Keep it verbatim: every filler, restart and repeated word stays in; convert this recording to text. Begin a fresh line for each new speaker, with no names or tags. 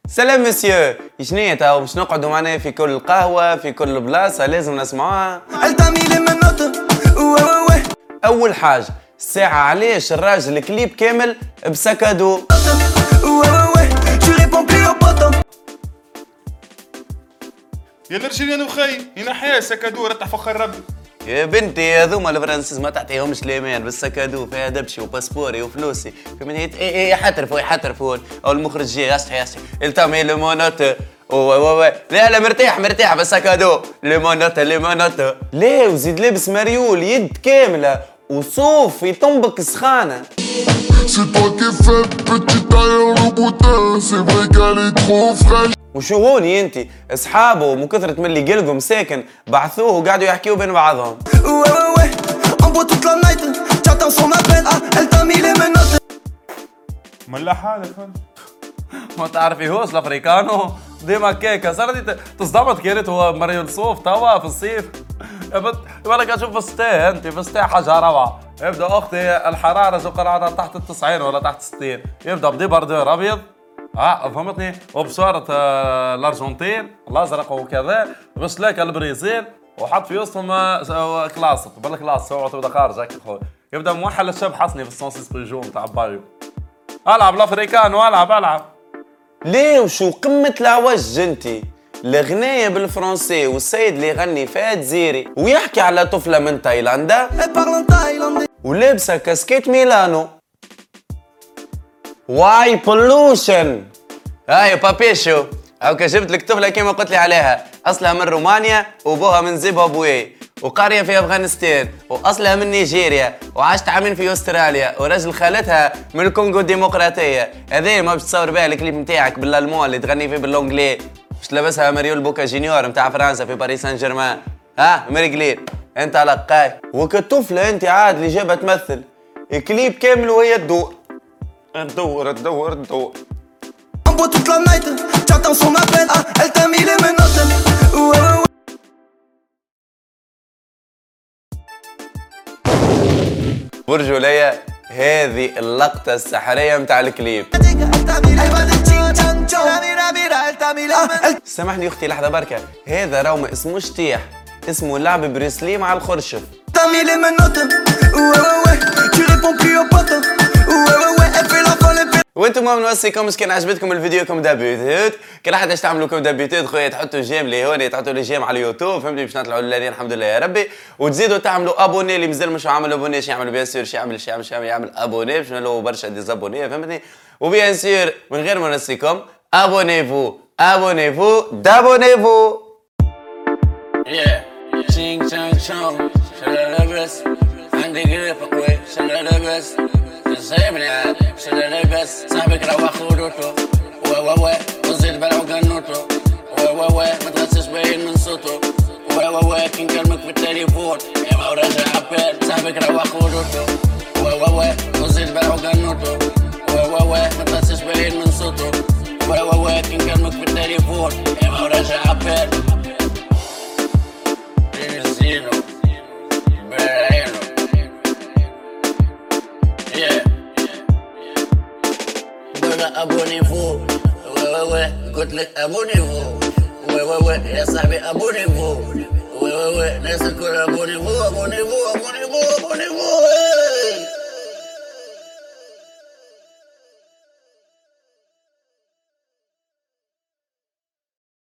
سلام مسيو، شنيا تاو باش نقعدوا معناها في كل قهوة في كل بلاصة لازم نسمعوها؟ أول حاجة ساعة علاش الراجل كليب كامل بسكادو؟
يا نرجل يا نخي ينحيها سكادو رتح فخر ربي.
يا بنتي هذوما الفرنسيس ما تعطيهمش الامان بالسكادو فيها دبشي وباسبوري وفلوسي فمن هيت اي اي يحترفوا يحترفوا او المخرج جاي يصحي يصحي التامي لو مونوت لا لا مرتاح مرتاح بالسكادو لو مونوت لو مونوت لا وزيد لابس مريول يد كامله وصوف يطنبك سخانه. وشو هوني انت اصحابه من كثرة من اللي قلقهم ساكن بعثوه وقعدوا يحكيوا بين بعضهم.
ملا حالك
ما تعرفيهوش الافريكانو ديما كيكه صارت تصدمت كانت هو مريول صوف توا في الصيف. بالك اشوف فستان انت فستان حاجه روعه. يبدا اختي الحراره جو قرعنا تحت التسعين ولا تحت ستين يبدا بدي بردور ابيض اه فهمتني وبشارة آه الارجنتين الازرق وكذا باش لاك البرازيل وحط في وسطهم آه كلاس بالكلاس هو تبدا خارج هكا خويا يبدا موحل الشاب حسني في السونسيس بريجو نتاع بايو. العب الافريكانو العب العب. ليه وشو قمه العوج انتي الغناية بالفرنسي والسيد اللي يغني فهد زيري ويحكي على طفلة من تايلاندا ولابسة كاسكيت ميلانو. واي بولوشن هاي بابيشو هاكا جبت لك طفلة كيما قلت لي عليها اصلها من رومانيا وابوها من زيمبابوي وقارية في افغانستان واصلها من نيجيريا وعاشت عامين في استراليا ورجل خالتها من الكونغو الديمقراطية. هذه ما باش تصور بها الكليب نتاعك بالالمون اللي تغني فيه باللونجلي باش تلبسها مريول بوكا جونيور نتاع فرنسا في باريس سان جيرمان. ها مريقليل انت لقاي وكالطفلة انت عاد اللي جابها تمثل الكليب كامل وهي تدور تدور تدور تدور. برجولية هذه اللقطة السحرية متاع الكليب. سامحني اختي لحظة بركة هذا راهو ما اسموش تيح اسمه لعب بريسلي مع الخرشف. وانتم ما نوصيكم كان عجبتكم الفيديو كم دابيوتيت كان حد اش تعملوا كم دابيوتيت خويا تحطوا جيم لي هون تحطوا لي جيم على اليوتيوب فهمتني باش نطلعوا للذين الحمد لله يا ربي وتزيدوا تعملوا ابوني اللي مازال مش عامل ابوني شي يعمل بيان سور شي يعمل شي يعمل شي يعمل ابوني باش نلو برشا ديزابوني فهمتني وبيان سور من غير ما نوصيكم ابونيفو ابونيفو دابونيفو.
Yeah, ching chang chong, شلال لبس عندي قريب قوي شلال لبس سيبني عاد شلال لبس صاحبك روح خدوته و و و وزيد بلعو قنوته و و و ما تغسش باين من صوته و و و كي نكلمك في التليفون يا ما راجع عبال صاحبك روح خدوته و و و وزيد بلعو قنوته و و و ما تغسش باين من صوته و و و كي نكلمك في التليفون يا ما راجع عبال. ابونيفو قلت لك ابونيفو يا صاحبي ابونيفو الناس الكل ابونيفو ابونيفو ابونيفو ابونيفو